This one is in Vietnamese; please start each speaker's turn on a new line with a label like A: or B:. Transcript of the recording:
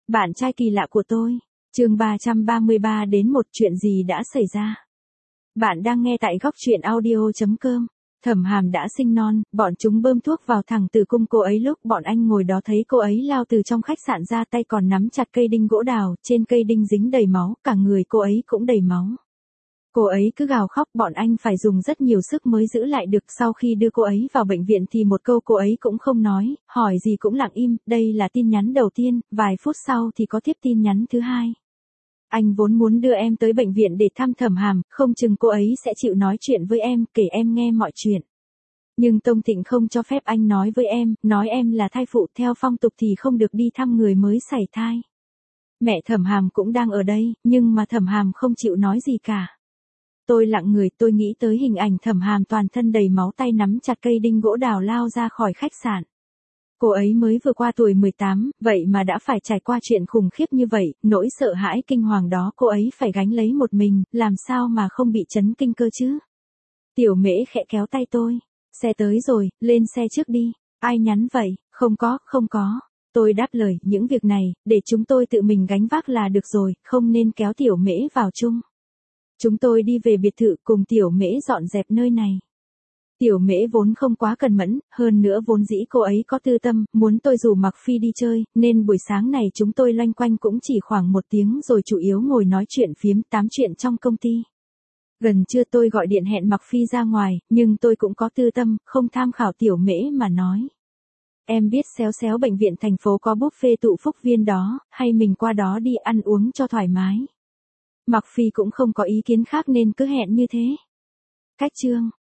A: Bạn trai kỳ lạ của tôi. Chương 333 đến một chuyện gì đã xảy ra. Bạn đang nghe tại góc truyện audio.com. Thẩm Hàm đã sinh non, bọn chúng bơm thuốc vào thẳng tử cung cô ấy lúc bọn anh ngồi đó thấy cô ấy lao từ trong khách sạn ra, tay còn nắm chặt cây đinh gỗ đào, trên cây đinh dính đầy máu, cả người cô ấy cũng đầy máu. Cô ấy cứ gào khóc, bọn anh phải dùng rất nhiều sức mới giữ lại được. Sau khi đưa cô ấy vào bệnh viện thì một câu cô ấy cũng không nói, hỏi gì cũng lặng im. Đây là tin nhắn đầu tiên, vài phút sau thì có tiếp tin nhắn thứ hai. Anh vốn muốn đưa em tới bệnh viện để thăm Thẩm Hàm, không chừng cô ấy sẽ chịu nói chuyện với em, kể em nghe mọi chuyện. Nhưng Tông Thịnh không cho phép anh nói với em, nói em là thai phụ, theo phong tục thì không được đi thăm người mới sảy thai. Mẹ Thẩm Hàm cũng đang ở đây, nhưng mà Thẩm Hàm không chịu nói gì cả. Tôi lặng người, tôi nghĩ tới hình ảnh Thẩm Hàm toàn thân đầy máu, tay nắm chặt cây đinh gỗ đào lao ra khỏi khách sạn. Cô ấy mới vừa qua tuổi 18, vậy mà đã phải trải qua chuyện khủng khiếp như vậy, nỗi sợ hãi kinh hoàng đó cô ấy phải gánh lấy một mình, làm sao mà không bị chấn kinh cơ chứ. Tiểu Mễ khẽ kéo tay tôi. Xe tới rồi, lên xe trước đi. Ai nhắn vậy? Không có. Tôi đáp lời, những việc này, để chúng tôi tự mình gánh vác là được rồi, không nên kéo Tiểu Mễ vào chung. Chúng tôi đi về biệt thự cùng Tiểu Mễ dọn dẹp nơi này. Tiểu Mễ vốn không quá cẩn mẫn, hơn nữa vốn dĩ cô ấy có tư tâm, muốn tôi rủ Mặc Phi đi chơi, nên buổi sáng này chúng tôi loanh quanh cũng chỉ khoảng 1 tiếng rồi chủ yếu ngồi nói chuyện phiếm, tám chuyện trong công ty. Gần trưa tôi gọi điện hẹn Mặc Phi ra ngoài, nhưng tôi cũng có tư tâm, không tham khảo Tiểu Mễ mà nói. Em biết xéo bệnh viện thành phố có buffet tụ phúc viên đó, hay mình qua đó đi ăn uống cho thoải mái. Mặc Phi cũng không có ý kiến khác nên cứ hẹn như thế. Cách chương